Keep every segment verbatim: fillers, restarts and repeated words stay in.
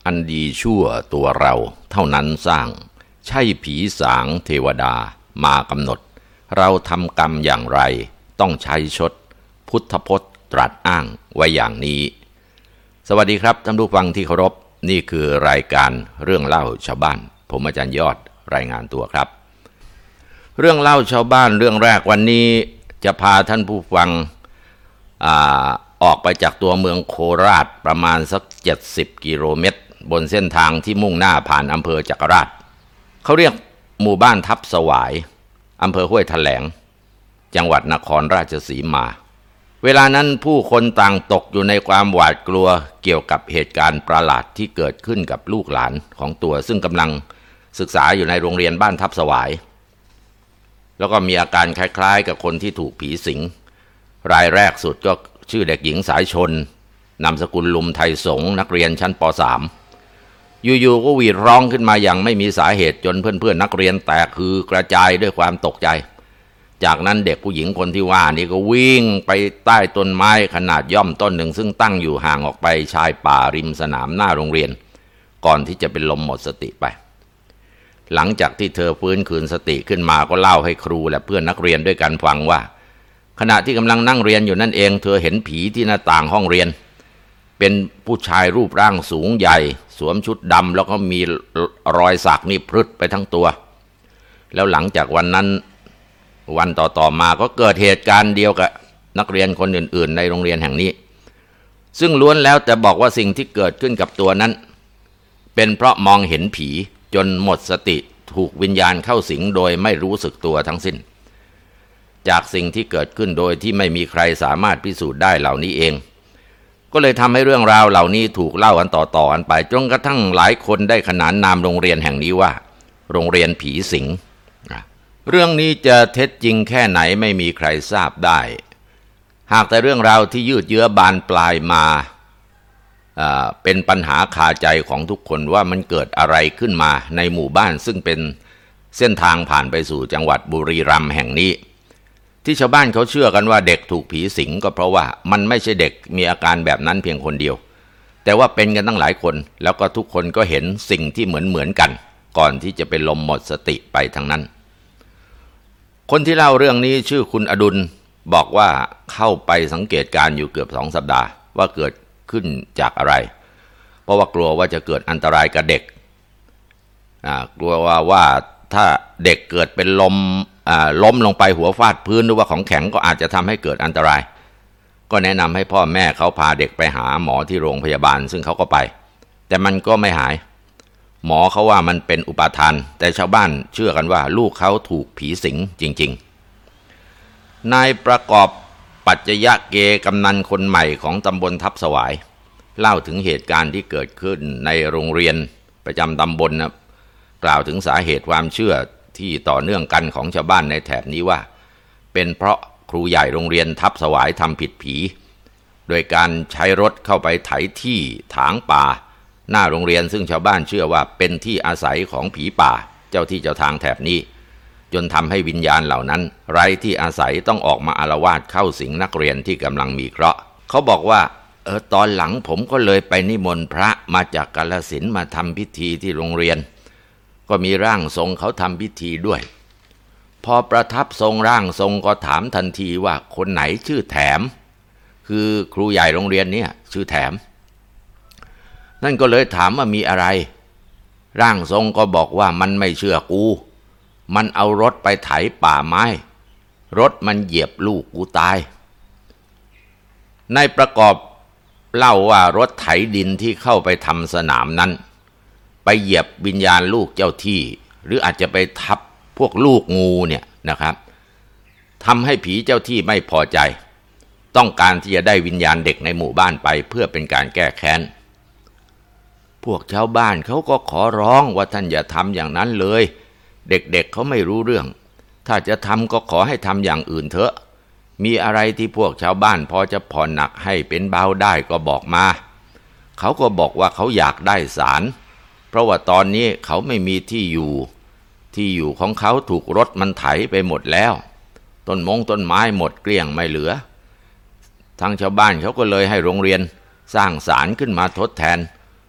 อันดีชั่วตัวเราเท่านั้นสร้างใช่ผีสางเทวดามากำหนดเราทำกรรมอย่างไรต้องใช้ชดพุทธพจน์ตรัสอ้างไว้อย่างนี้สวัสดีครับท่านผู้ฟังที่เคารพนี่คือรายการเรื่องเล่าชาวบ้านผมอาจารย์ยอดรายงานตัวครับเรื่องเล่าชาวบ้านเรื่องแรกวันนี้จะพาท่านผู้ฟังอ่าออกไปจากตัวเมืองโคราชประมาณสักเจ็ดสิบกิโลเมตรบนเส้นทางที่มุ่งหน้าผ่านอำเภอจักราชเขาเรียกหมู่บ้านทับสวายอำเภอห้วยแถลงจังหวัดนครราชสีมาเวลานั้นผู้คนต่างตกอยู่ในความหวาดกลัวเกี่ยวกับเหตุการณ์ประหลาดที่เกิดขึ้นกับลูกหลานของตัวซึ่งกำลังศึกษาอยู่ในโรงเรียนบ้านทับสวายแล้วก็มีอาการคล้ายๆกับคนที่ถูกผีสิงรายแรกสุดก็ชื่อเด็กหญิงสายชนนามสกุลลุมไทยสงฆ์นักเรียนชั้นป สาม อยู่ๆก็หวีดร้องขึ้นมาอย่างไม่มีสาเหตุจนเพื่อนๆนักเรียนแตกคือกระจายด้วยความตกใจจากนั้นเด็กผู้หญิงคนที่ว่านี่ก็วิ่งไปใต้ต้นไม้ขนาดย่อมต้นหนึ่งซึ่งตั้งอยู่ห่างออกไปชายป่าริมสนามหน้าโรงเรียนก่อนที่จะเป็นลมหมดสติไปหลังจากที่เธอฟื้นคืนสติขึ้นมาก็เล่าให้ครูและเพื่อนนักเรียนด้วยกันฟังว่าขณะที่กำลังนั่งเรียนอยู่นั่นเองเธอเห็นผีที่หน้าต่างห้องเรียนเป็นผู้ชายรูปร่างสูงใหญ่สวมชุดดำแล้วก็มีรอยสักนี่พรึดไปทั้งตัวแล้วหลังจากวันนั้นวันต่อๆมาก็เกิดเหตุการณ์เดียวกับนักเรียนคนอื่นๆในโรงเรียนแห่งนี้ซึ่งล้วนแล้วแต่บอกว่าสิ่งที่เกิดขึ้นกับตัวนั้นเป็นเพราะมองเห็นผีจนหมดสติถูกวิญญาณเข้าสิงโดยไม่รู้สึกตัวทั้งสิ้นจากสิ่งที่เกิดขึ้นโดยที่ไม่มีใครสามารถพิสูจน์ได้เหล่านี้เองก็เลยทำให้เรื่องราวเหล่านี้ถูกเล่ากันต่อๆกันไปจนกระทั่งหลายคนได้ขนานนามโรงเรียนแห่งนี้ว่าโรงเรียนผีสิงเรื่องนี้จะเท็จจริงแค่ไหนไม่มีใครทราบได้หากแต่เรื่องราวที่ยืดเยื้อบานปลายมาเป็นปัญหาคาใจของทุกคนว่ามันเกิดอะไรขึ้นมาในหมู่บ้านซึ่งเป็นเส้นทางผ่านไปสู่จังหวัดบุรีรัมย์แห่งนี้ที่ชาวบ้านเขาเชื่อกันว่าเด็กถูกผีสิงก็เพราะว่ามันไม่ใช่เด็กมีอาการแบบนั้นเพียงคนเดียวแต่ว่าเป็นกันตั้งหลายคนแล้วก็ทุกคนก็เห็นสิ่งที่เหมือนเหมือนกันก่อนที่จะเป็นลมหมดสติไปทั้งนั้นคนที่เล่าเรื่องนี้ชื่อคุณอดุลบอกว่าเข้าไปสังเกตการณ์อยู่เกือบสองสัปดาห์ว่าเกิดขึ้นจากอะไรเพราะว่ากลัวว่าจะเกิดอันตรายกับเด็กอ่ากลัวว่าว่าถ้าเด็กเกิดเป็นลมอ่าล้มลงไปหัวฟาดพื้นหรือว่าของแข็งก็อาจจะทำให้เกิดอันตรายก็แนะนำให้พ่อแม่เขาพาเด็กไปหาหมอที่โรงพยาบาลซึ่งเขาก็ไปแต่มันก็ไม่หายหมอเขาว่ามันเป็นอุปาทานแต่ชาวบ้านเชื่อกันว่าลูกเขาถูกผีสิงจริงๆนายประกอบปัจจยะเกกำนันคนใหม่ของตำบลทับสวายเล่าถึงเหตุการณ์ที่เกิดขึ้นในโรงเรียนประจำตำบลนะกล่าวถึงสาเหตุความเชื่อที่ต่อเนื่องกันของชาวบ้านในแถบนี้ว่าเป็นเพราะครูใหญ่โรงเรียนทับสวายทำผิดผีโดยการใช้รถเข้าไปไถที่ถางป่าหน้าโรงเรียนซึ่งชาวบ้านเชื่อว่าเป็นที่อาศัยของผีป่าเจ้าที่เจ้าทางแถบนี้จนทำให้วิญญาณเหล่านั้นไร้ที่อาศัยต้องออกมาอาละวาดเข้าสิงนักเรียนที่กำลังมีเคราะห์เขาบอกว่าเออตอนหลังผมก็เลยไปนิมนต์พระมาจากกาฬสินธุ์มาทำพิธีที่โรงเรียนก็มีร่างทรงเขาทำพิธีด้วยพอประทับทรงร่างทรงก็ถามทันทีว่าคนไหนชื่อแถมคือครูใหญ่โรงเรียนเนี่ยชื่อแถมนั่นก็เลยถามว่ามีอะไรร่างทรงก็บอกว่ามันไม่เชื่อกูมันเอารถไปไถป่าไม้รถมันเหยียบลูกกูตายนายประกอบเล่าว่ารถไถดินที่เข้าไปทำสนามนั้นไปเหยียบวิญญาณลูกเจ้าที่หรืออาจจะไปทับพวกลูกงูเนี่ยนะครับทำให้ผีเจ้าที่ไม่พอใจต้องการที่จะได้วิญญาณเด็กในหมู่บ้านไปเพื่อเป็นการแก้แค้นพวกชาวบ้านเขาก็ขอร้องว่าท่านอย่าทำอย่างนั้นเลยเด็กๆ เเขาไม่รู้เรื่องถ้าจะทำก็ขอให้ทำอย่างอื่นเถอะมีอะไรที่พวกชาวบ้านพอจะผ่อนหนักให้เป็นเบาได้ก็บอกมาเขาก็บอกว่าเขาอยากได้ศาลเพราะว่าตอนนี้เขาไม่มีที่อยู่ที่อยู่ของเขาถูกรถมันไถไปหมดแล้วต้นมงต้นไม้หมดเกลี้ยงไม่เหลือทางชาวบ้านเขาก็เลยให้โรงเรียนสร้างศาลขึ้นมาทดแทน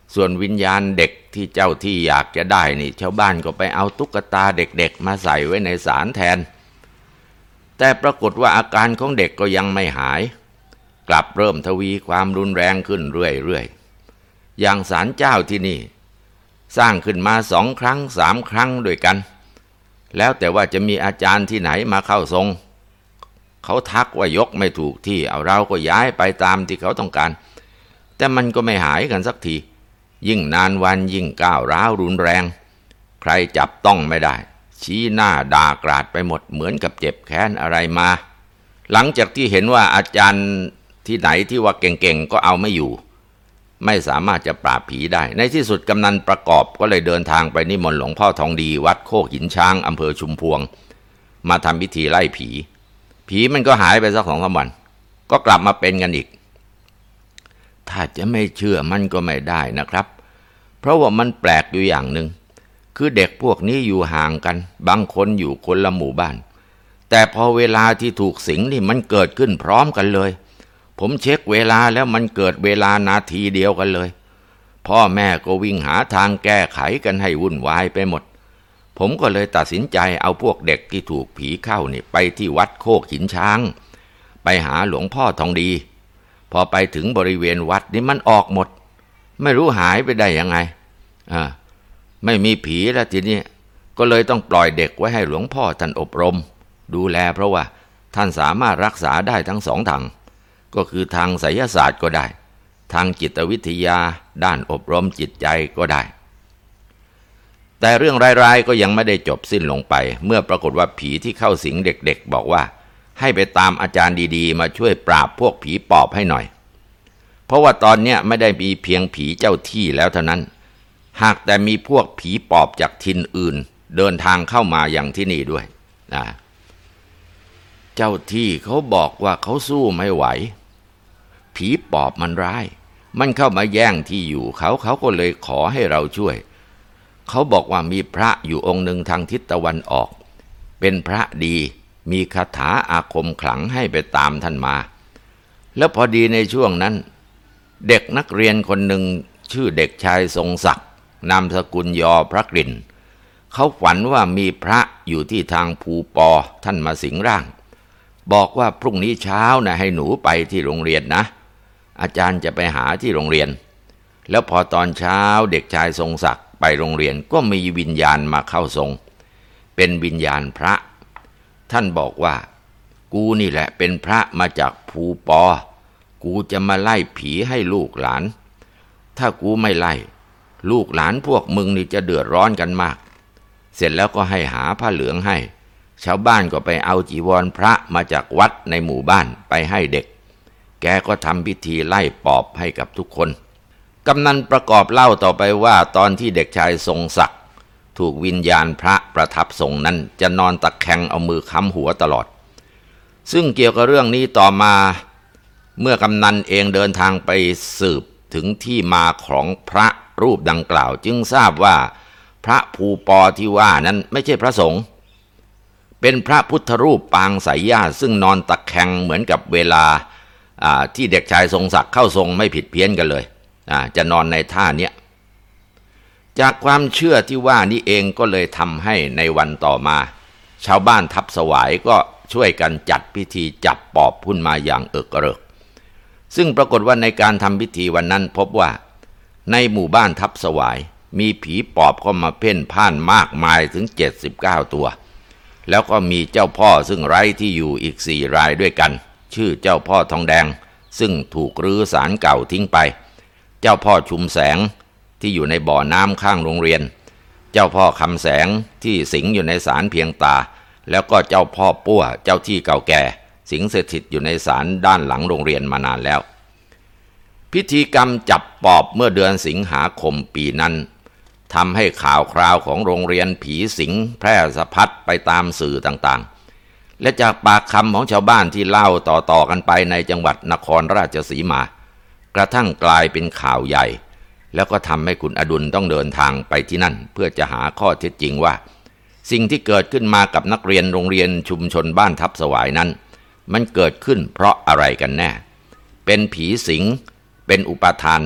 ส่วนวิญญาณเด็กที่เจ้าที่อยากจะได้นี่ชาวบ้านก็ไปเอาตุ๊กตาเด็กๆมาใส่ไว้ในศาลแทนแต่ปรากฏว่าอาการของเด็กก็ยังไม่หายกลับเริ่มทวีความรุนแรงขึ้นเรื่อยๆอย่างศาลเจ้าที่นี่สร้างขึ้นมาสองครั้งสามครั้งด้วยกันแล้วแต่ว่าจะมีอาจารย์ที่ไหนมาเข้าทรงเขาทักว่ายกไม่ถูกที่เอาเราก็ย้ายไปตามที่เขาต้องการแต่มันก็ไม่หายกันสักทียิ่งนานวันยิ่งก้าวร้าวรุนแรงใครจับต้องไม่ได้ชี้หน้าด่ากราดไปหมดเหมือนกับเจ็บแค้นอะไรมาหลังจากที่เห็นว่าอาจารย์ที่ไหนที่ว่าเก่งๆก็เอาไม่อยู่ไม่สามารถจะปราบผีได้ในที่สุดกำนันประกอบก็เลยเดินทางไปนิมนต์หลวงพ่อทองดีวัดโคกหินช้างอำเภอชุมพวงมาทำพิธีไล่ผีผีมันก็หายไปสักสองสามวันก็กลับมาเป็นกันอีกถ้าจะไม่เชื่อมันก็ไม่ได้นะครับเพราะว่ามันแปลกอยู่อย่างหนึ่งคือเด็กพวกนี้อยู่ห่างกันบางคนอยู่คนละหมู่บ้านแต่พอเวลาที่ถูกสิงนี่มันเกิดขึ้นพร้อมกันเลยผมเช็คเวลาแล้วมันเกิดเวลานาทีเดียวกันเลยพ่อแม่ก็วิ่งหาทางแก้ไขกันให้วุ่นวายไปหมดผมก็เลยตัดสินใจเอาพวกเด็กที่ถูกผีเข้านี่ไปที่วัดโคกหินช้างไปหาหลวงพ่อทองดีพอไปถึงบริเวณวัดนี่มันออกหมดไม่รู้หายไปได้ยังไงอ่าไม่มีผีแล้วทีนี้ก็เลยต้องปล่อยเด็กไว้ให้หลวงพ่อท่านอบรมดูแลเพราะว่าท่านสามารถรักษาได้ทั้งสองทางก็คือทางไสยศาสตร์ก็ได้ทางจิตวิทยาด้านอบรมจิตใจก็ได้แต่เรื่องร้ายๆก็ยังไม่ได้จบสิ้นลงไปเมื่อปรากฏว่าผีที่เข้าสิงเด็กๆบอกว่าให้ไปตามอาจารย์ดีๆมาช่วยปราบพวกผีปอบให้หน่อยเพราะว่าตอนนี้ไม่ได้มีเพียงผีเจ้าที่แล้วเท่านั้นหากแต่มีพวกผีปอบจากถิ่นอื่นเดินทางเข้ามาอย่างที่นี่ด้วยนะเจ้าที่เขาบอกว่าเขาสู้ไม่ไหวผีปอบมันร้ายมันเข้ามาแย่งที่อยู่เขาเขาก็เลยขอให้เราช่วยเขาบอกว่ามีพระอยู่องค์หนึ่งทางทิศตะวันออกเป็นพระดีมีคาถาอาคมขลังให้ไปตามท่านมาแล้วพอดีในช่วงนั้นเด็กนักเรียนคนหนึ่งชื่อเด็กชายทรงศักดิ์นามสกุลยอพระกลิ่นเขาฝันว่ามีพระอยู่ที่ทางภูปอท่านมาสิงร่างบอกว่าพรุ่งนี้เช้านะให้หนูไปที่โรงเรียนนะอาจารย์จะไปหาที่โรงเรียนแล้วพอตอนเช้าเด็กชายทรงศักดิ์ไปโรงเรียนก็มีวิญญาณมาเข้าทรงเป็นวิญญาณพระท่านบอกว่ากูนี่แหละเป็นพระมาจากภูปอกูจะมาไล่ผีให้ลูกหลานถ้ากูไม่ไล่ลูกหลานพวกมึงนี่จะเดือดร้อนกันมากเสร็จแล้วก็ให้หาผ้าเหลืองให้ชาวบ้านก็ไปเอาจีวรพระมาจากวัดในหมู่บ้านไปให้เด็กแกก็ทำพิธีไล่ปอบให้กับทุกคนกำนันประกอบเล่าต่อไปว่าตอนที่เด็กชายทรงศักดิ์ถูกวิญญาณพระประทับทรงนั้นจะนอนตะแคงเอามือค้ำหัวตลอดซึ่งเกี่ยวกับเรื่องนี้ต่อมาเมื่อกำนันเองเดินทางไปสืบถึงที่มาของพระรูปดังกล่าวจึงทราบว่าพระภูปอที่ว่านั้นไม่ใช่พระสงฆ์เป็นพระพุทธรูปปางสายญาติซึ่งนอนตะแคงเหมือนกับเวลาที่เด็กชายทรงศักดิ์เข้าทรงไม่ผิดเพี้ยนกันเลยจะนอนในท่าเนี้ยจากความเชื่อที่ว่านี้เองก็เลยทำให้ในวันต่อมาชาวบ้านทับสวายก็ช่วยกันจัดพิธีจับปอบพุ่นมาอย่างเอิกกระเริกซึ่งปรากฏว่าในการทำพิธีวันนั้นพบว่าในหมู่บ้านทับสวายมีผีปอบเข้ามาเพ่นพ่านมากมายถึงเจ็ดสิบเก้าตัวแล้วก็มีเจ้าพ่อซึ่งไร้ที่อยู่อีกสี่รายด้วยกันชื่อเจ้าพ่อทองแดงซึ่งถูกรื้อศาลเก่าทิ้งไปเจ้าพ่อชุมแสงที่อยู่ในบ่อน้ำข้างโรงเรียนเจ้าพ่อคำแสงที่สิงอยู่ในศาลเพียงตาแล้วก็เจ้าพ่อปั้วเจ้าที่เก่าแก่สิงสถิตอยู่ในศาลด้านหลังโรงเรียนมานานแล้วพิธีกรรมจับปอบเมื่อเดือนสิงหาคมปีนั้นทำให้ข่าวคราวของโรงเรียนผีสิงแพร่สะพัดไปตามสื่อต่างๆและจากปากคำของชาวบ้านที่เล่าต่อๆกันไปในจังหวัดนครราชสีมากระทั่งกลายเป็นข่าวใหญ่แล้วก็ทำให้คุณอดุลต้องเดินทางไปที่นั่นเพื่อจะหาข้อเท็จจริงว่าสิ่งที่เกิดขึ้นมากับนักเรียนโรงเรียนชุมชนบ้านทับสวายนั้นมันเกิดขึ้นเพราะอะไรกันแน่เป็นผีสิงเป็นอุปทาน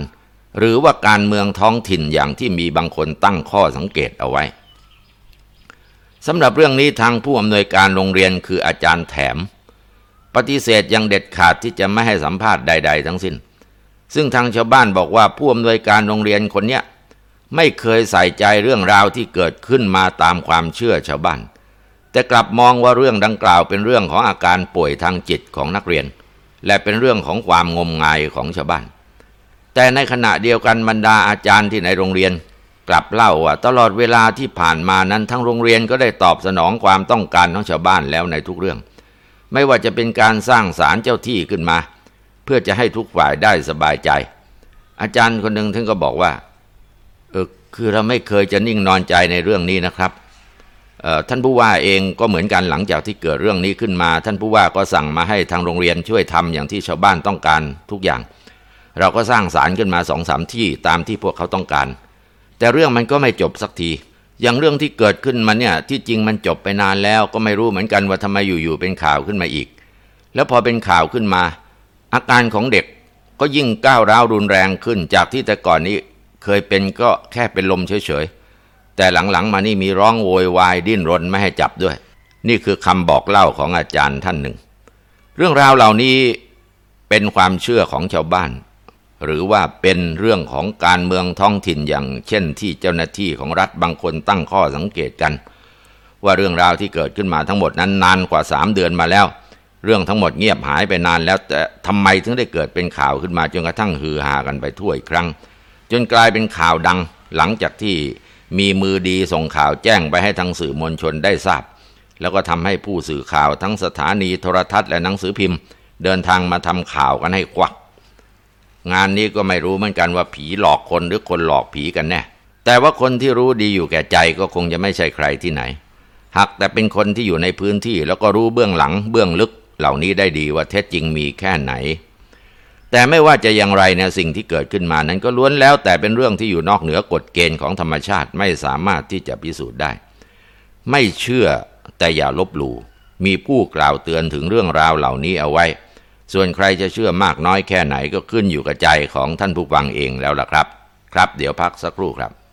หรือว่าการเมืองท้องถิ่นอย่างที่มีบางคนตั้งข้อสังเกตเอาไว้สำหรับเรื่องนี้ทางผู้อำนวยการโรงเรียนคืออาจารย์แถมปฏิเสธอย่างเด็ดขาดที่จะไม่ให้สัมภาษณ์ใดๆทั้งสิ้นซึ่งทางชาวบ้านบอกว่าผู้อำนวยการโรงเรียนคนเนี้ยไม่เคยใส่ใจเรื่องราวที่เกิดขึ้นมาตามความเชื่อชาวบ้านแต่กลับมองว่าเรื่องดังกล่าวเป็นเรื่องของอาการป่วยทางจิตของนักเรียนและเป็นเรื่องของความงมงายของชาวบ้านแต่ในขณะเดียวกันบรรดาอาจารย์ที่ในโรงเรียนกลับเล่าว่าตลอดเวลาที่ผ่านมานั้นทั้งโรงเรียนก็ได้ตอบสนองความต้องการของชาวบ้านแล้วในทุกเรื่องไม่ว่าจะเป็นการสร้างศาลเจ้าที่ขึ้นมาเพื่อจะให้ทุกฝ่ายได้สบายใจอาจารย์คนหนึ่งท่านก็บอกว่าเออคือเราไม่เคยจะนิ่งนอนใจในเรื่องนี้นะครับเอ่อท่านผู้ว่าเองก็เหมือนกันหลังจากที่เกิดเรื่องนี้ขึ้นมาท่านผู้ว่าก็สั่งมาให้ทางโรงเรียนช่วยทำอย่างที่ชาวบ้านต้องการทุกอย่างเราก็สร้างศาลขึ้นมา สองสาม ที่ตามที่พวกเขาต้องการแต่เรื่องมันก็ไม่จบสักทีอย่างเรื่องที่เกิดขึ้นมาเนี่ยที่จริงมันจบไปนานแล้วก็ไม่รู้เหมือนกันว่าทำไมอยู่ๆเป็นข่าวขึ้นมาอีกแล้วพอเป็นข่าวขึ้นมาอาการของเด็กก็ยิ่งก้าวร้าวรุนแรงขึ้นจากที่แต่ก่อนนี้เคยเป็นก็แค่เป็นลมเฉยๆแต่หลังๆมานี่มีร้องโวยวายดิ้นรนไม่ให้จับด้วยนี่คือคำบอกเล่าของอาจารย์ท่านหนึ่งเรื่องราวเหล่านี้เป็นความเชื่อของชาวบ้านหรือว่าเป็นเรื่องของการเมืองท้องถิ่นอย่างเช่นที่เจ้าหน้าที่ของรัฐบางคนตั้งข้อสังเกตกันว่าเรื่องราวที่เกิดขึ้นมาทั้งหมดนั้นนานกว่าสามเดือนมาแล้วเรื่องทั้งหมดเงียบหายไปนานแล้วแต่ทำไมถึงได้เกิดเป็นข่าวขึ้นมาจนกระทั่งฮือฮากันไปทั่วอีกครั้งจนกลายเป็นข่าวดังหลังจากที่มีมือดีส่งข่าวแจ้งไปให้ทางสื่อมวลชนได้ทราบแล้วก็ทำให้ผู้สื่อข่าวทั้งสถานีโทรทัศน์และหนังสือพิมพ์เดินทางมาทำข่าวกันให้ควักงานนี้ก็ไม่รู้เหมือนกันว่าผีหลอกคนหรือคนหลอกผีกันแน่แต่ว่าคนที่รู้ดีอยู่แก่ใจก็คงจะไม่ใช่ใครที่ไหนหากแต่เป็นคนที่อยู่ในพื้นที่แล้วก็รู้เบื้องหลังเบื้องลึกเหล่านี้ได้ดีว่าเท็จจริงมีแค่ไหนแต่ไม่ว่าจะอย่างไรเนี่ยสิ่งที่เกิดขึ้นมานั้นก็ล้วนแล้วแต่เป็นเรื่องที่อยู่นอกเหนือกฎเกณฑ์ของธรรมชาติไม่สามารถที่จะพิสูจน์ได้ไม่เชื่อแต่อย่าลบหลู่มีผู้กล่าวเตือนถึงเรื่องราวเหล่านี้เอาไว้ส่วนใครจะเชื่อมากน้อยแค่ไหนก็ขึ้นอยู่กับใจของท่านผู้ฟังเองแล้วล่ะครับครับเดี๋ยวพักสักครู่ครับ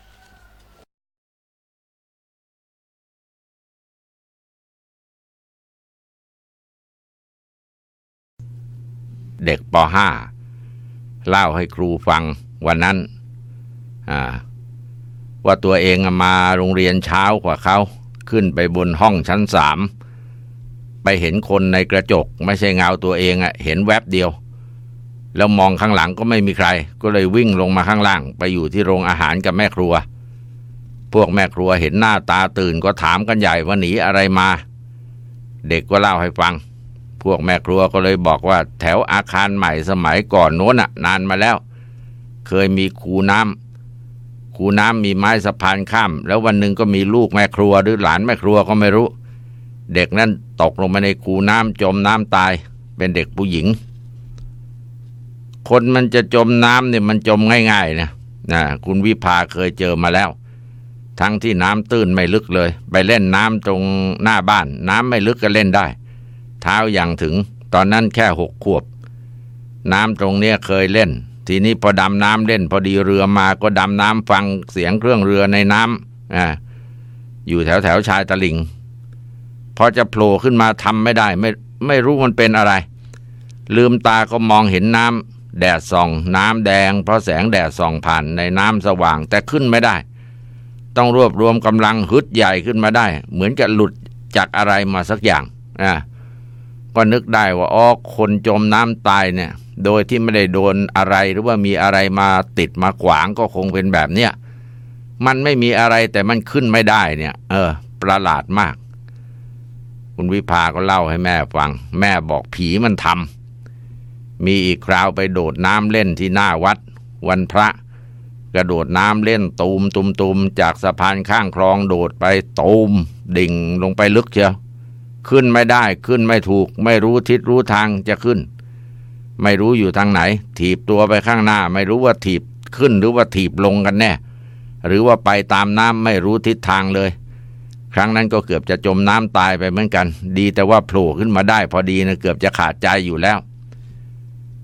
เด็กป ห้า เล่าให้ครูฟังวันนั้นว่าตัวเองมาโรงเรียนเช้ากว่าเขาขึ้นไปบนห้องชั้นสามไปเห็นคนในกระจกไม่ใช่เงาตัวเองอะเห็นแวบเดียวแล้วมองข้างหลังก็ไม่มีใครก็เลยวิ่งลงมาข้างล่างไปอยู่ที่โรงอาหารกับแม่ครัวพวกแม่ครัวเห็นหน้าตาตื่นก็ถามกันใหญ่ว่าหนีอะไรมาเด็กก็เล่าให้ฟังพวกแม่ครัวก็เลยบอกว่าแถวอาคารใหม่สมัยก่อนโน้นน่ะนานมาแล้วเคยมีคูน้ำคูน้ำมีไม้สะพานข้ามแล้ววันหนึ่งก็มีลูกแม่ครัวหรือหลานแม่ครัวก็ไม่รู้เด็กนั้นตกลงมาในคูน้ำจมน้ำตายเป็นเด็กผู้หญิงคนมันจะจมน้ำเนี่ยมันจมง่ายๆนะนะคุณวิภาเคยเจอมาแล้วทั้งที่น้ำตื้นไม่ลึกเลยไปเล่นน้ำตรงหน้าบ้านน้ำไม่ลึกก็เล่นได้เท้าอย่างถึงตอนนั้นแค่หกขวบน้ำตรงเนี้ยเคยเล่นทีนี้พอดำน้ำเล่นพอดีเรือมาก็ดำน้ำฟังเสียงเครื่องเรือในน้ำอ่าอยู่แถวแถวชายตลิ่งพอจะโผล่ขึ้นมาทำไม่ได้ไม่ไม่รู้มันเป็นอะไรลืมตาก็มองเห็นน้ำแดดส่องน้ำแดงเพราะแสงแดดส่องผ่านในน้ำสว่างแต่ขึ้นไม่ได้ต้องรวบรวมกำลังฮึดใหญ่ขึ้นมาได้เหมือนกับหลุดจากอะไรมาสักอย่างอ่าก็นึกได้ว่าอ๋อคนจมน้ำตายเนี่ยโดยที่ไม่ได้โดนอะไรหรือว่ามีอะไรมาติดมาขวางก็คงเป็นแบบเนี้ยมันไม่มีอะไรแต่มันขึ้นไม่ได้เนี่ยเออประหลาดมากคุณวิภาก็เล่าให้แม่ฟังแม่บอกผีมันทำมีอีกคราวไปโดดน้ำเล่นที่หน้าวัดวันพระกระโดดน้ำเล่นตูมตุมตุมจากสะพานข้างคลองโดดไปตูมดิ่งลงไปลึกเชียวขึ้นไม่ได้ขึ้นไม่ถูกไม่รู้ทิศรู้ทางจะขึ้นไม่รู้อยู่ทางไหนถีบตัวไปข้างหน้าไม่รู้ว่าถีบขึ้นหรือว่าถีบลงกันแน่หรือว่าไปตามน้ำไม่รู้ทิศทางเลยครั้งนั้นก็เกือบจะจมน้ำตายไปเหมือนกันดีแต่ว่าโผล่ขึ้นมาได้พอดีนะเกือบจะขาดใจอยู่แล้ว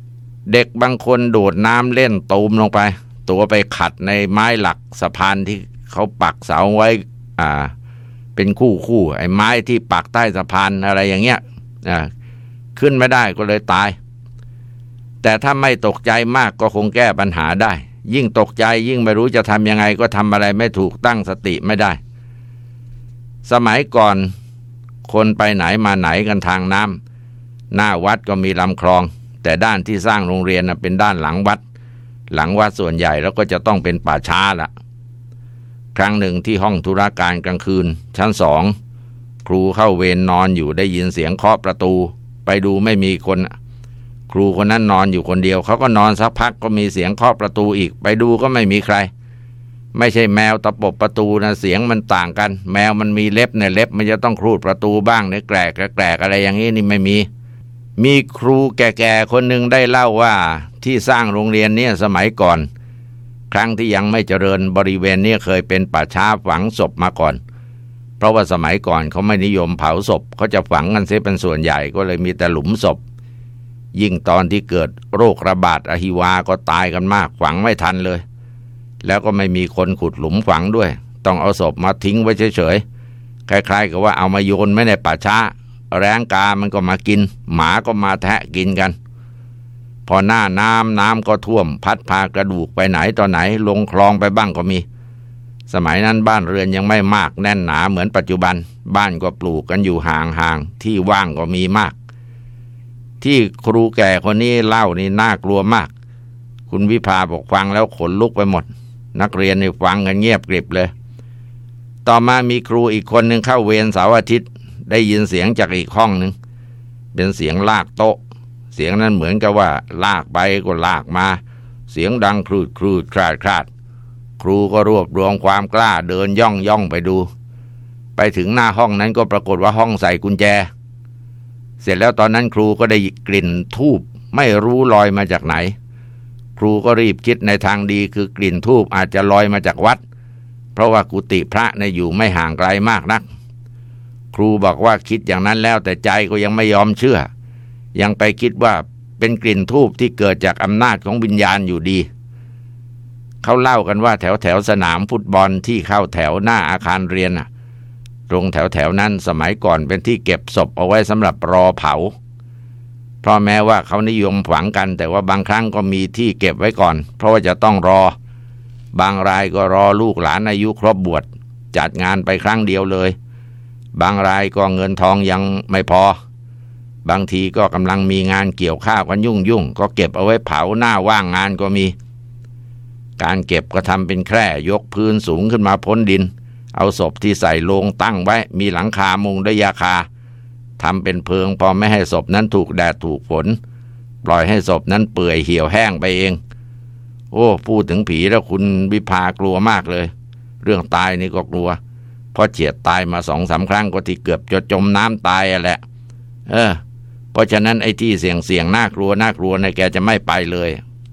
เด็กบางคนโดดน้ำเล่นตูมลงไปตัวไปขัดในไม้หลักสะพานที่เขาปักเสาไว้อ่าเป็นคู่คู่ไอ้ไม้ที่ปักใต้สะพานอะไรอย่างเงี้ยอ่าขึ้นไม่ได้ก็เลยตายแต่ถ้าไม่ตกใจมากก็คงแก้ปัญหาได้ยิ่งตกใจยิ่งไม่รู้จะทำยังไงก็ทำอะไรไม่ถูกตั้งสติไม่ได้สมัยก่อนคนไปไหนมาไหนกันทางน้ำหน้าวัดก็มีลำคลองแต่ด้านที่สร้างโรงเรียนเป็นด้านหลังวัดหลังวัดส่วนใหญ่แล้วก็จะต้องเป็นป่าช้าละครั้งหนึ่งที่ห้องธุรการกลางคืนชั้นสองครูเข้าเวรนอนอยู่ได้ยินเสียงเคาะประตูไปดูไม่มีคนครูคนนั้นนอนอยู่คนเดียวเขาก็นอนสักพักก็มีเสียงเคาะประตูอีกไปดูก็ไม่มีใครไม่ใช่แมวตะปบประตูนะเสียงมันต่างกันแมวมันมีเล็บเนี่ยเล็บมันจะต้องครูดประตูบ้างเนี่ยแกรกแกรกอะไรอย่างนี้นี่ไม่มีมีครูแก่ๆคนหนึ่งได้เล่าว่าที่สร้างโรงเรียนเนี่ยสมัยก่อนครั้งที่ยังไม่เจริญบริเวณนี้เคยเป็นป่าช้าฝังศพมาก่อนเพราะว่าสมัยก่อนเขาไม่นิยมเผาศพเขาจะฝังกันเสียเป็นส่วนใหญ่ก็เลยมีแต่หลุมศพยิ่งตอนที่เกิดโรคระบาดอหิวาก็ตายกันมากฝังไม่ทันเลยแล้วก็ไม่มีคนขุดหลุมฝังด้วยต้องเอาศพมาทิ้งไว้เฉยๆคล้ายๆกับว่าเอามาโยนไว้ในป่าช้าแร้งกามันก็มากินหมาก็มาแทะกินกันพอหน้าน้ำน้ำก็ท่วมพัดพากระดูกไปไหนต่อไหนลงคลองไปบ้างก็มีสมัยนั้นบ้านเรือนยังไม่มากแน่นหนาเหมือนปัจจุบันบ้านก็ปลูกกันอยู่ห่างๆที่ว่างก็มีมากที่ครูแก่คนนี้เล่านี่น่ากลัวมากคุณวิภาบอกฟังแล้วขนลุกไปหมดนักเรียนนี่ฟังกันเงียบกริบเลยต่อมามีครูอีกคนหนึ่งเข้าเวรเสาร์อาทิตย์ได้ยินเสียงจากอีกห้องหนึ่งเป็นเสียงลากโต๊ะเสียงนั้นเหมือนกับว่าลากไปก็ลากมาเสียงดังครูดครูดคราดคราดครูก็รวบรวมความกล้าเดินย่องย่องไปดูไปถึงหน้าห้องนั้นก็ปรากฏว่าห้องใส่กุญแจเสร็จแล้วตอนนั้นครูก็ได้กลิ่นธูปไม่รู้ลอยมาจากไหนครูก็รีบคิดในทางดีคือกลิ่นธูปอาจจะลอยมาจากวัดเพราะว่ากุฏิพระในอยู่ไม่ห่างไกลมากนักครูบอกว่าคิดอย่างนั้นแล้วแต่ใจก็ยังไม่ยอมเชื่อยังไปคิดว่าเป็นกลิ่นธูปที่เกิดจากอำนาจของวิญญาณอยู่ดีเขาเล่ากันว่าแถวแถวสนามฟุตบอลที่เข้าแถวหน้าอาคารเรียนน่ะตรงแถวแถวนั้นสมัยก่อนเป็นที่เก็บศพเอาไว้สำหรับรอเผาเพราะแม้ว่าเขานิยมฝังกันแต่ว่าบางครั้งก็มีที่เก็บไว้ก่อนเพราะว่าจะต้องรอบางรายก็รอลูกหลานอายุครบบวชจัดงานไปครั้งเดียวเลยบางรายก็เงินทองยังไม่พอบางทีก็กำลังมีงานเกี่ยวข้าวกันยุ่งยุ่งก็เก็บเอาไว้เผาหน้าว่างงานก็มีการเก็บก็ทำเป็นแคร่ยกพื้นสูงขึ้นมาพ้นดินเอาศพที่ใส่โลงตั้งไว้มีหลังคามุงด้วยยาคาทำเป็นเพิงพอไม่ให้ศพนั้นถูกแดดถูกฝนปล่อยให้ศพนั้นเปื่อยเหี่ยวแห้งไปเองโอ้พูดถึงผีแล้วคุณวิภากลัวมากเลยเรื่องตายนี่ก็กลัวเพราะเฉียดตายมาสองสามครั้งก็ที่เกือบจะจมน้ำตายอ่ะแหละเออเพราะฉะนั้นไอ้ที่เสี่ยงเสี่ยงน่ากลัวน่ากลัวในแกจะไม่ไปเลย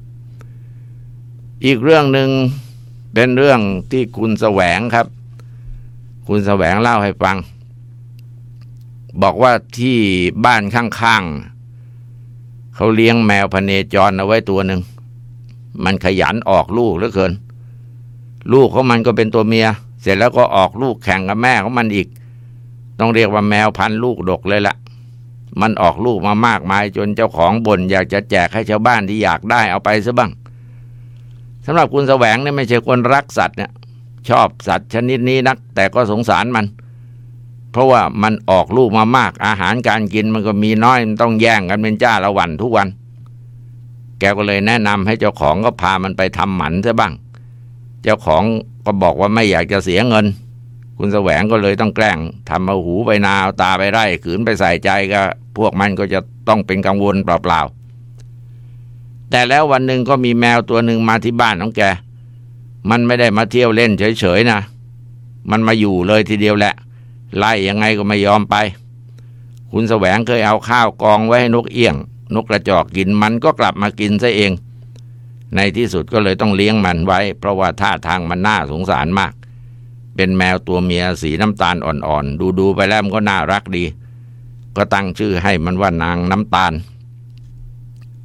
อีกเรื่องหนึ่งเป็นเรื่องที่คุณแสวงครับคุณแสวงเล่าให้ฟังบอกว่าที่บ้านข้างๆเขาเลี้ยงแมวพเนจรเอาไว้ตัวหนึ่งมันขยันออกลูกเหลือเกินลูกของมันก็เป็นตัวเมียเสร็จแล้วก็ออกลูกแข่งกับแม่ของมันอีกต้องเรียกว่าแมวพันธุ์ลูกดกเลยละมันออกลูกมามากมายจนเจ้าของบ่นอยากจะแจกให้ชาวบ้านที่อยากได้เอาไปซะบ้างสำหรับคุณแสวงเนี่ยไม่ใช่คนรักสัตว์เนี่ยชอบสัตว์ชนิดนี้นักแต่ก็สงสารมันเพราะว่ามันออกลูกมามากอาหารการกินมันก็มีน้อยมันต้องแย่งกันเป็นจ้าละวันทุกวันแกก็เลยแนะนำให้เจ้าของก็พามันไปทำหมันซะบ้างเจ้าของก็บอกว่าไม่อยากจะเสียเงินคุณแสวงก็เลยต้องแกล้งทำเอาหูไปนาเอาตาไปไร่ขืนไปใส่ใจก็พวกมันก็จะต้องเป็นกังวลเปล่าๆแต่แล้ววันหนึ่งก็มีแมวตัวหนึ่งมาที่บ้านของแกมันไม่ได้มาเที่ยวเล่นเฉยๆนะมันมาอยู่เลยทีเดียวแหละไล่ยังไงก็ไม่ยอมไปคุณแสวงเคยเอาข้าวกองไว้ให้นกเอี้ยงนกกระจอกกินมันก็กลับมากินซะเองในที่สุดก็เลยต้องเลี้ยงมันไว้เพราะว่าท่าทางมันน่าสงสารมากเป็นแมวตัวเมียสีน้ำตาลอ่อนๆดูๆไปแล้วมันก็น่ารักดีก็ตั้งชื่อให้มันว่านางน้ำตาลพ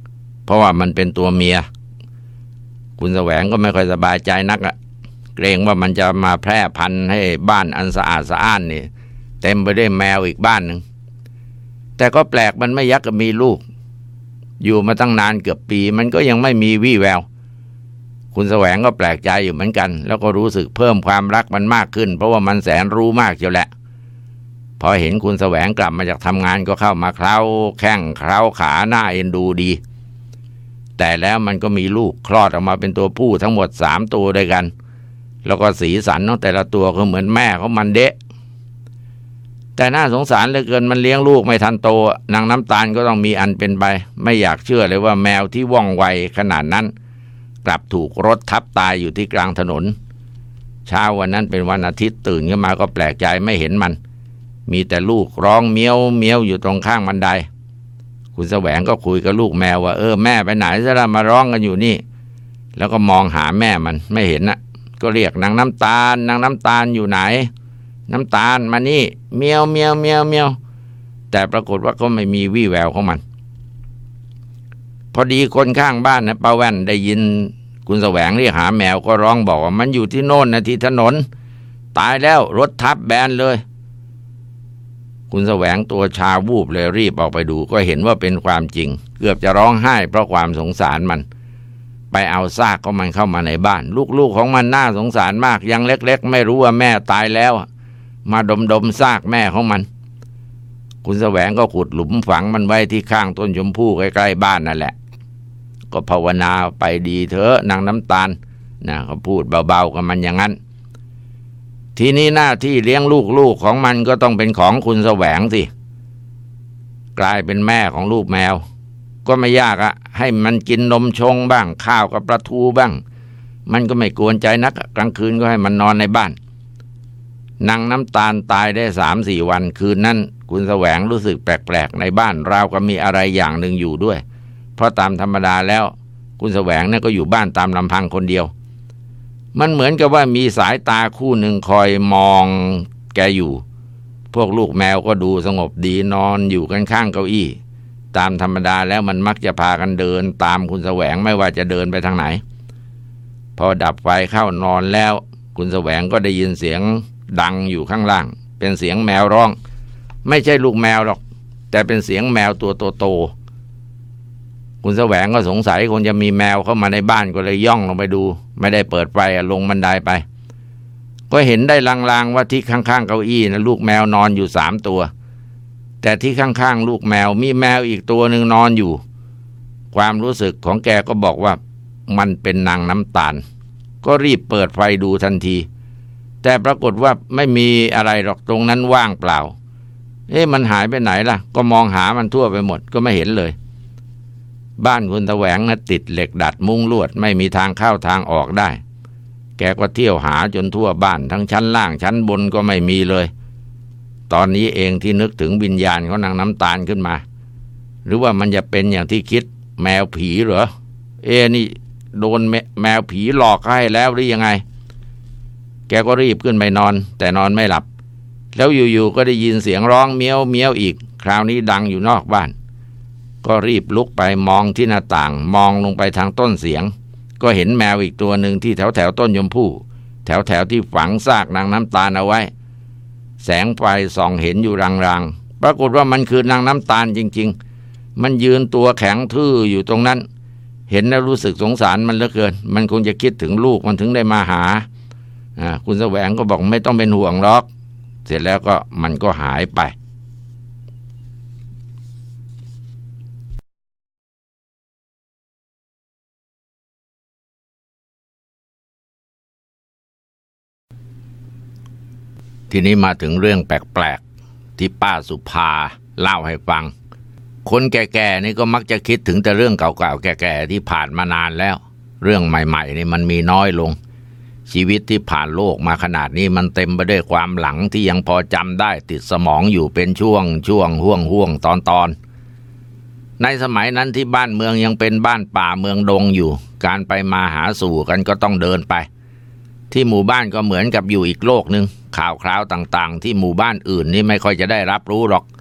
ราะว่ามันเป็นตัวเมียคุณแสวงก็ไม่ค่อยสบายใจนักอะเกรงว่ามันจะมาแพร่พันธุ์ให้บ้านอันสะอาดสะอ้านนี่เต็มไปด้วยแมวอีกบ้านหนึ่งแต่ก็แปลกมันไม่ยักก็มีลูกอยู่มาตั้งนานเกือบปีมันก็ยังไม่มีวี่แววคุณแสวงก็แปลกใจอยู่เหมือนกันแล้วก็รู้สึกเพิ่มความรักมันมากขึ้นเพราะว่ามันแสนรู้มากเชียวแหละพอเห็นคุณแสวงกลับมาจากทำงานก็เข้ามาเคล้าแข้งเคล้าขาหน้าเอ็นดูดีแต่แล้วมันก็มีลูกคลอดออกมาเป็นตัวผู้ทั้งหมดสามตัวด้วยกันแล้วก็สีสันของแต่ละตัวก็เหมือนแม่ของมันเดะแต่น่าสงสารเหลือเกินมันเลี้ยงลูกไม่ทันโตนางน้ำตาลก็ต้องมีอันเป็นไปไม่อยากเชื่อเลยว่าแมวที่ว่องไวขนาดนั้นกลับถูกรถทับตายอยู่ที่กลางถนนเช้าวันนั้นเป็นวันอาทิตย์ตื่นขึ้นมาก็แปลกใจไม่เห็นมันมีแต่ลูกร้องเมี้ยวเมี้ยวอยู่ตรงข้างบันไดคุณแสวงก็คุยกับลูกแมวว่าเออแม่ไปไหนซะล่ะมาร้องกันอยู่นี่แล้วก็มองหาแม่มันไม่เห็นน่ะก็เรียกนางน้ำตาลนางน้ำตาลอยู่ไหนน้ำตาลมานี่เมียวเมียวเมียวเมียวแต่ปรากฏว่าก็ไม่มีวี่แววของมันพอดีคนข้างบ้านนะป้าแว่นได้ยินคุณแสวงเรียกหาแมวก็ร้องบอกว่ามันอยู่ที่โน่นนะที่ถนนตายแล้วรถทับแบนเลยคุณแสวงตัวชาวูบเลยรีบออกไปดูก็เห็นว่าเป็นความจริงเกือบจะร้องไห้เพราะความสงสารมันไปเอาซากของมันเข้ามาในบ้านลูกๆของมันน่าสงสารมากยังเล็กๆไม่รู้ว่าแม่ตายแล้วมาดมๆซากแม่ของมันคุณแสวงก็ขุดหลุมฝังมันไว้ที่ข้างต้นชมพู่ใกล้ๆบ้านนั่นแหละก็ภาวนาไปดีเถอะนางน้ำตาลนะเขาพูดเบาๆกับมันอย่างนั้นทีนี้หน้าที่เลี้ยงลูกๆของมันก็ต้องเป็นของคุณแสวงสิกลายเป็นแม่ของลูกแมวก็ไม่ยากอะให้มันกินนมชงบ้างข้าวกับปลาทูบ้างมันก็ไม่กวนใจนักกลางคืนก็ให้มันนอนในบ้านนางน้ำตาลตายได้สามสี่วันคืนนั้นคุณแสวงรู้สึกแปลกๆในบ้านราวกับมีอะไรอย่างหนึ่งอยู่ด้วยเพราะตามธรรมดาแล้วคุณแสวงเนี่ยก็อยู่บ้านตามลำพังคนเดียวมันเหมือนกับว่ามีสายตาคู่หนึ่งคอยมองแกอยู่พวกลูกแมวก็ดูสงบดีนอนอยู่กันข้างเก้าอี้ตามธรรมดาแล้วมันมักจะพากันเดินตามคุณแสวงไม่ว่าจะเดินไปทางไหนพอดับไฟเข้านอนแล้วคุณแสวงก็ได้ยินเสียงดังอยู่ข้างล่างเป็นเสียงแมวร้องไม่ใช่ลูกแมวหรอกแต่เป็นเสียงแมวตัวโตๆคุณแสวงก็สงสัยคงจะมีแมวเข้ามาในบ้านก็เลยย่องลงไปดูไม่ได้เปิดไฟลงบันไดไปก็เห็นได้ลางๆว่าที่ข้างๆเก้าอี้นะลูกแมวนอนอยู่สามตัวแต่ที่ข้างๆลูกแมวมีแมวอีกตัวหนึ่งนอนอยู่ความรู้สึกของแกก็บอกว่ามันเป็นนางน้ำตาลก็รีบเปิดไฟดูทันทีแต่ปรากฏว่าไม่มีอะไรหรอกตรงนั้นว่างเปล่าเอ๊ะมันหายไปไหนล่ะก็มองหามันทั่วไปหมดก็ไม่เห็นเลยบ้านคุณแสวงนะติดเหล็กดัดมุ้งลวดไม่มีทางเข้าทางออกได้แกก็เที่ยวหาจนทั่วบ้านทั้งชั้นล่างชั้นบนก็ไม่มีเลยตอนนี้เองที่นึกถึงวิญญาณของนางน้ำตาลขึ้นมาหรือว่ามันจะเป็นอย่างที่คิดแมวผีเหรอเอ๊ะนี่โดนแมวผีหลอกให้แล้วหรือยังไงแกก็รีบขึ้นไปนอนแต่นอนไม่หลับแล้วอยู่ๆก็ได้ยินเสียงร้องเมี้ยวเมี้ยวอีกคราวนี้ดังอยู่นอกบ้านก็รีบลุกไปมองที่หน้าต่างมองลงไปทางต้นเสียงก็เห็นแมวอีกตัวหนึ่งที่แถวแถวต้นยมพู่แถวแถวที่ฝังซากนางน้ำตาลเอาไว้แสงไฟส่องเห็นอยู่รางๆปรากฏว่ามันคือนางน้ำตาลจริงๆมันยืนตัวแข็งทื่ออยู่ตรงนั้นเห็นแล้วรู้สึกสงสารมันเหลือเกินมันคงจะคิดถึงลูกมันถึงได้มาหาคุณแสวงก็บอกไม่ต้องเป็นห่วงหรอกเสร็จแล้วก็มันก็หายไปทีนี้มาถึงเรื่องแปลกๆที่ป้าสุภาเล่าให้ฟังคนแก่ๆนี่ก็มักจะคิดถึงแต่เรื่องเก่าๆแก่ๆที่ผ่านมานานแล้วเรื่องใหม่ๆนี่มันมีน้อยลงชีวิตที่ผ่านโลกมาขนาดนี้มันเต็มไปด้วยความหลังที่ยังพอจำได้ติดสมองอยู่เป็นช่วงช่วงห่วงห่วงตอนตอนในสมัยนั้นที่บ้านเมืองยังเป็นบ้านป่าเมืองดงอยู่การไปมาหาสู่กันก็ต้องเดินไปที่หมู่บ้านก็เหมือนกับอยู่อีกโลกนึงข่าวคราวต่างๆที่หมู่บ้านอื่นนี่ไม่ค่อยจะได้รับรู้หรอก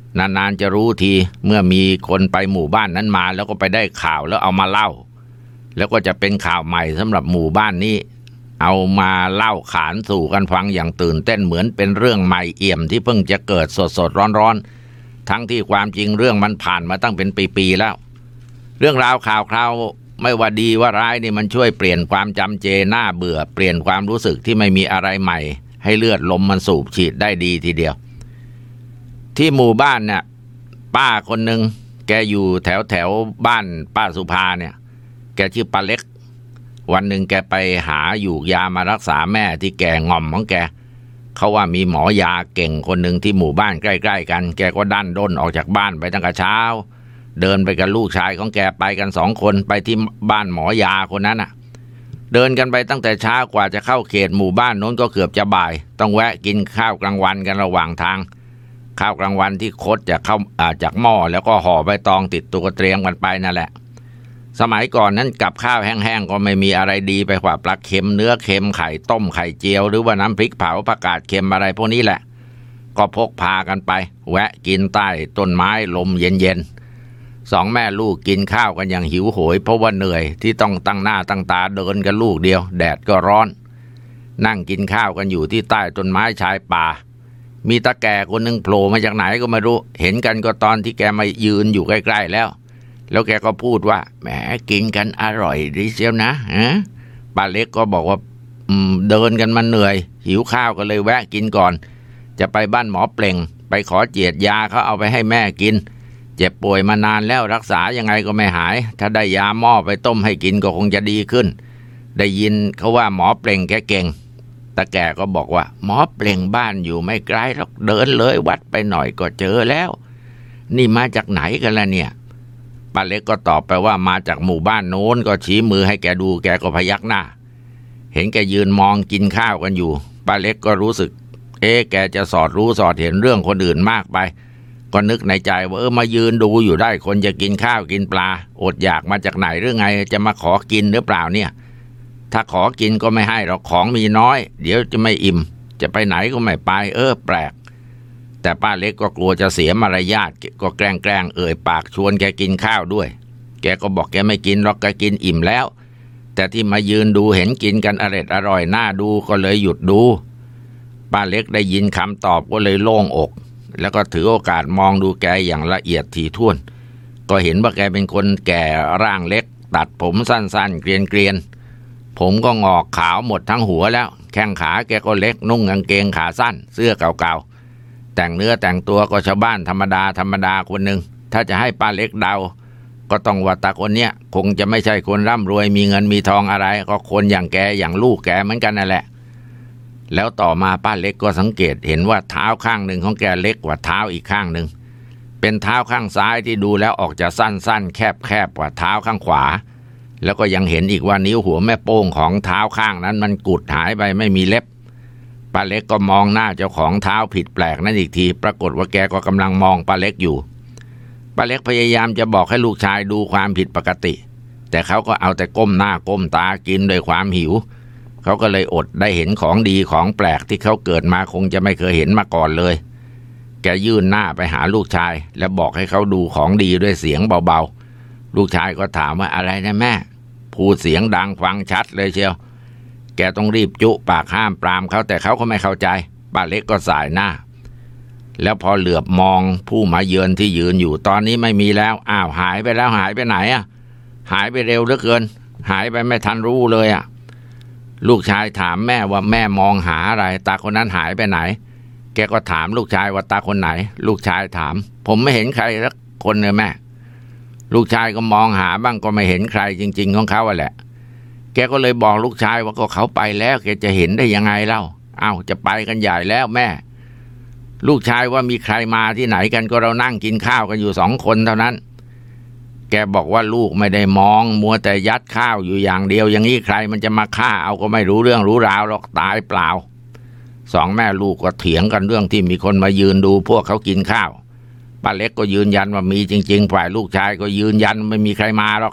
นานๆจะรู้ทีเมื่อมีคนไปหมู่บ้านนั้นมาแล้วก็ไปได้ข่าวแล้วเอามาเล่าแล้วก็จะเป็นข่าวใหม่สำหรับหมู่บ้านนี้เอามาเล่าขานสู่กันฟังอย่างตื่นเต้นเหมือนเป็นเรื่องใหม่เอี่ยมที่เพิ่งจะเกิดสดๆร้อนๆทั้งที่ความจริงเรื่องมันผ่านมาตั้งเป็นปีๆแล้วเรื่องราวข่าวคราวไม่ว่าดีว่าร้ายนี่มันช่วยเปลี่ยนความจำเจน่าเบื่อเปลี่ยนความรู้สึกที่ไม่มีอะไรใหม่ให้เลือดลมมันสูบฉีดได้ดีทีเดียวที่หมู่บ้านเนี่ยป้าคนหนึ่งแกอยู่แถวแถวบ้านป้าสุภาเนี่ยแกชื่อป้าเล็กวันหนึ่งแกไปหาอยู่ยามารักษาแม่ที่แกงอมของแกเขาว่ามีหมอยาเก่งคนหนึ่งที่หมู่บ้านใกล้ๆกันแกก็ดันด้นออกจากบ้านไปตั้งแต่เช้าเดินไปกับลูกชายของแกไปกันสองคนไปที่บ้านหมอยาคนนั้นน่ะเดินกันไปตั้งแต่เช้ากว่าจะเข้าเขตหมู่บ้านโน้นก็เกือบจะบ่ายต้องแวะกินข้าวกลางวันกันระหว่างทางข้าวกลางวันที่คดจากเข้าจากหม้อแล้วก็ห่อใบตองติดตัวเตรียมกันไปนั่นแหละสมัยก่อนนั้นกับข้าวแห้งๆก็ไม่มีอะไรดีไปกว่าปลาเค็มเนื้อเค็มไข่ต้มไข่เจียวหรือว่าน้ำพริกเผาผักกาดเค็มอะไรพวกนี้แหละก็พกพากันไปแวะกินใต้ต้นไม้ลมเย็นๆสองแม่ลูกกินข้าวกันอย่างหิวโหยเพราะว่าเหนื่อยที่ต้องตั้งหน้าตั้งตาเดินกันลูกเดียวแดดก็ร้อนนั่งกินข้าวกันอยู่ที่ใต้ต้นไม้ชายป่ามีตาแก่คนหนึ่งโผล่มาจากไหนก็ไม่รู้เห็นกันก็ตอนที่แกมายืนอยู่ใกล้ๆแล้วแล้วแกก็พูดว่าแหมกินกันอร่อยดีเชียวนะฮะป้าเล็กก็บอกว่าอืมเดินกันมาเหนื่อยหิวข้าวก็เลยแวะกินก่อนจะไปบ้านหมอเปล่งไปขอเจียดยาเขาเอาไปให้แม่กินเจ็บป่วยมานานแล้วรักษายังไงก็ไม่หายถ้าได้ยาหม้อไปต้มให้กินก็คงจะดีขึ้นได้ยินเขาว่าหมอเปล่งแกเก่งตาแก่ก็บอกว่าหมอเปล่งบ้านอยู่ไม่ไกลหรอกเดินเลยวัดไปหน่อยก็เจอแล้วนี่มาจากไหนกันล่ะเนี่ยป้าเล็กก็ตอบไปว่ามาจากหมู่บ้านโน้นก็ชี้มือให้แกดูแกก็พยักหน้าเห็นแกยืนมองกินข้าวกันอยู่ป้าเล็กก็รู้สึกเอ๊ะแกจะสอดรู้สอดเห็นเรื่องคนอื่นมากไปก็นึกในใจว่าเออมายืนดูอยู่ได้คนจะกินข้าวกินปลาอดอยากมาจากไหนหรือไงจะมาขอกินหรือเปล่าเนี่ยถ้าขอกินก็ไม่ให้หรอกของมีน้อยเดี๋ยวจะไม่อิ่มจะไปไหนก็ไม่ไปเออแปลกแต่ป้าเล็กก็กลัวจะเสียมารยาทก็แกล้งแกล้งเอ่ยปากชวนแกกินข้าวด้วยแกก็บอกแกไม่กินหรอกแกกินอิ่มแล้วแต่ที่มายืนดูเห็นกินกันอร่อยอร่อยน่าดูก็เลยหยุดดูป้าเล็กได้ยินคำตอบก็เลยโล่งอกแล้วก็ถือโอกาสมองดูแกอย่างละเอียดถี่ถ้วนก็เห็นว่าแกเป็นคนแก่ร่างเล็กตัดผมสั้นๆเกรียนๆผมก็งอกขาวหมดทั้งหัวแล้วแข้งขาแกก็เล็กนุ่งกางเกงขาสั้นเสื้อเก่าๆแต่งเนื้อแต่งตัวก็ชาวบ้านธรรมดาธรรมดาคนหนึ่งถ้าจะให้ป้าเล็กเดาก็ต้องว่าตาคนเนี้ยคงจะไม่ใช่คนร่ำรวยมีเงินมีทองอะไรก็คนอย่างแกอย่างลูกแกเหมือนกันนั่นแหละแล้วต่อมาป้าเล็กก็สังเกตเห็นว่าเท้าข้างหนึ่งของแกเล็กกว่าเท้าอีกข้างหนึ่งเป็นเท้าข้างซ้ายที่ดูแล้วออกจะสั้นๆแคบๆกว่าเท้าข้างขวาแล้วก็ยังเห็นอีกว่านิ้วหัวแม่โป้งของเท้าข้างนั้นมันกุดหายไปไม่มีเล็บป้าเล็กก็มองหน้าเจ้าของเท้าผิดแปลกนั่นอีกทีปรากฏว่าแกก็กำลังมองป้าเล็กอยู่ป้าเล็กพยายามจะบอกให้ลูกชายดูความผิดปกติแต่เขาก็เอาแต่ก้มหน้าก้มตากินด้วยความหิวเขาก็เลยอดได้เห็นของดีของแปลกที่เขาเกิดมาคงจะไม่เคยเห็นมาก่อนเลยแกยื่นหน้าไปหาลูกชายแล้วบอกให้เขาดูของดีด้วยเสียงเบาๆลูกชายก็ถามว่าอะไรนะแม่พูดเสียงดังฟังชัดเลยเชียวแกต้องรีบจุปากห้ามปรามเขาแต่เขาก็ไม่เข้าใจป้าเล็กก็สายหน้าแล้วพอเหลือบมองผู้มาเยือนที่ยืนอยู่ตอนนี้ไม่มีแล้วอ้าวหายไปแล้วหายไปไหนอ่ะหายไปเร็วเหลือเกินหายไปไม่ทันรู้เลยอ่ะลูกชายถามแม่ว่าแม่มองหาอะไรตาคนนั้นหายไปไหนแกก็ถามลูกชายว่าตาคนไหนลูกชายถามผมไม่เห็นใครสักคนเลยแม่ลูกชายก็มองหาบ้างก็ไม่เห็นใครจริงๆของเขาแหละแกก็เลยบอกลูกชายว่าก็เขาไปแล้วแกจะเห็นได้ยังไงเล่าเอ้าจะไปกันใหญ่แล้วแม่ลูกชายว่ามีใครมาที่ไหนกันก็เรานั่งกินข้าวกันอยู่สองคนเท่านั้นแกบอกว่าลูกไม่ได้มองมัวแต่ยัดข้าวอยู่อย่างเดียวอย่างนี้ใครมันจะมาฆ่าเอาก็ไม่รู้เรื่องรู้ราวหรอกตายเปล่าสองแม่ลูกก็เถียงกันเรื่องที่มีคนมายืนดูพวกเขากินข้าวป้าเล็กก็ยืนยันว่ามีจริงๆฝ่ายลูกชายก็ยืนยันไม่มีใครมาหรอก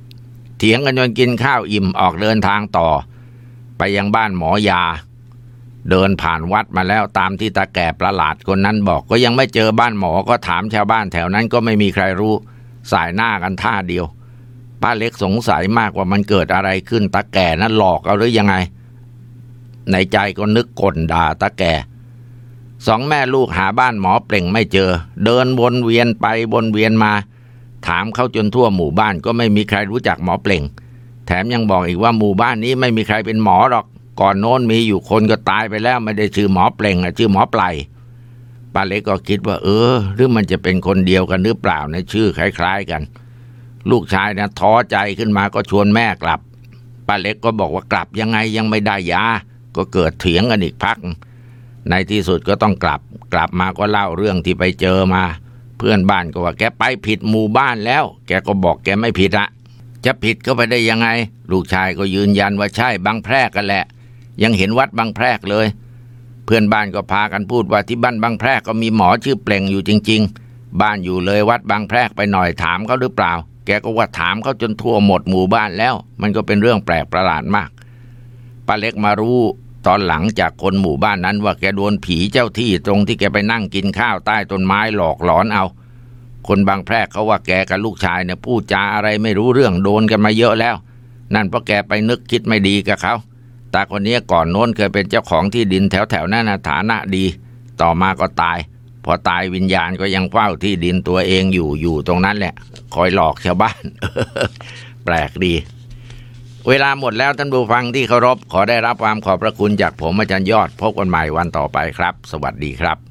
เถียงกันจนกินข้าวอิ่มออกเดินทางต่อไปยังบ้านหมอยาเดินผ่านวัดมาแล้วตามที่ตาแก่ประหลาดคนนั้นบอกก็ยังไม่เจอบ้านหมอก็ถามชาวบ้านแถวนั้นก็ไม่มีใครรู้สายหน้ากันท่าเดียวป้าเล็กสงสัยมากว่ามันเกิดอะไรขึ้นตาแก่นั้นหลอกเอาหรือยังไงในใจก็นึกก่นด่าตาแก่สองแม่ลูกหาบ้านหมอเปล่งไม่เจอเดินวนเวียนไปวนเวียนมาถามเขาจนทั่วหมู่บ้านก็ไม่มีใครรู้จักหมอเปล่งแถมยังบอกอีกว่าหมู่บ้านนี้ไม่มีใครเป็นหมอหรอกก่อนโน้นมีอยู่คนก็ตายไปแล้วไม่ได้ชื่อหมอเปล่งชื่อหมอปลายป้าเล็กก็คิดว่าเออหรือมันจะเป็นคนเดียวกันหรือเปล่าในชื่อคล้ายๆกันลูกชายนะท้อใจขึ้นมาก็ชวนแม่กลับป้าเล็กก็บอกว่ากลับยังไงยังไม่ได้ยาก็เกิดเถียงกันอีกพักในที่สุดก็ต้องกลับกลับมาก็เล่าเรื่องที่ไปเจอมาเพื่อนบ้านก็ว่าแกไปผิดหมู่บ้านแล้วแกก็บอกแกไม่ผิดละจะผิดก็ไปได้ยังไงลูกชายก็ยืนยันว่าใช่บางแพรกกันแหละยังเห็นวัดบางแพรกเลยเพื่อนบ้านก็พากันพูดว่าที่บ้านบางแพรกก็มีหมอชื่อเปล่งอยู่จริงๆบ้านอยู่เลยวัดบางแพรกไปหน่อยถามเขาหรือเปล่าแกก็ว่าถามเขาจนทั่วหมดหมู่บ้านแล้วมันก็เป็นเรื่องแปลกประหลาดมากป้าเล็กมารู้ตอนหลังจากคนหมู่บ้านนั้นว่าแกโดนผีเจ้าที่ตรงที่แกไปนั่งกินข้าวใต้ต้นไม้หลอกหลอนเอาคนบางแพรกเขาว่าแกกับลูกชายเนี่ยพูดจาอะไรไม่รู้เรื่องโดนกันมาเยอะแล้วนั่นเพราะแกไปนึกคิดไม่ดีกับเขาตาคนนี้ก่อนโน้นเคยเป็นเจ้าของที่ดินแถวๆนั้นฐานะดีต่อมาก็ตายพอตายวิญญาณก็ยังเฝ้าที่ดินตัวเองอยู่อยู่ตรงนั้นแหละคอยหลอกชาวบ้าน แปลกดีเวลาหมดแล้วท่านผู้ฟังที่เคารพขอได้รับความขอบพระคุณจากผมอาจารย์ยอดพบกันใหม่วันต่อไปครับสวัสดีครับ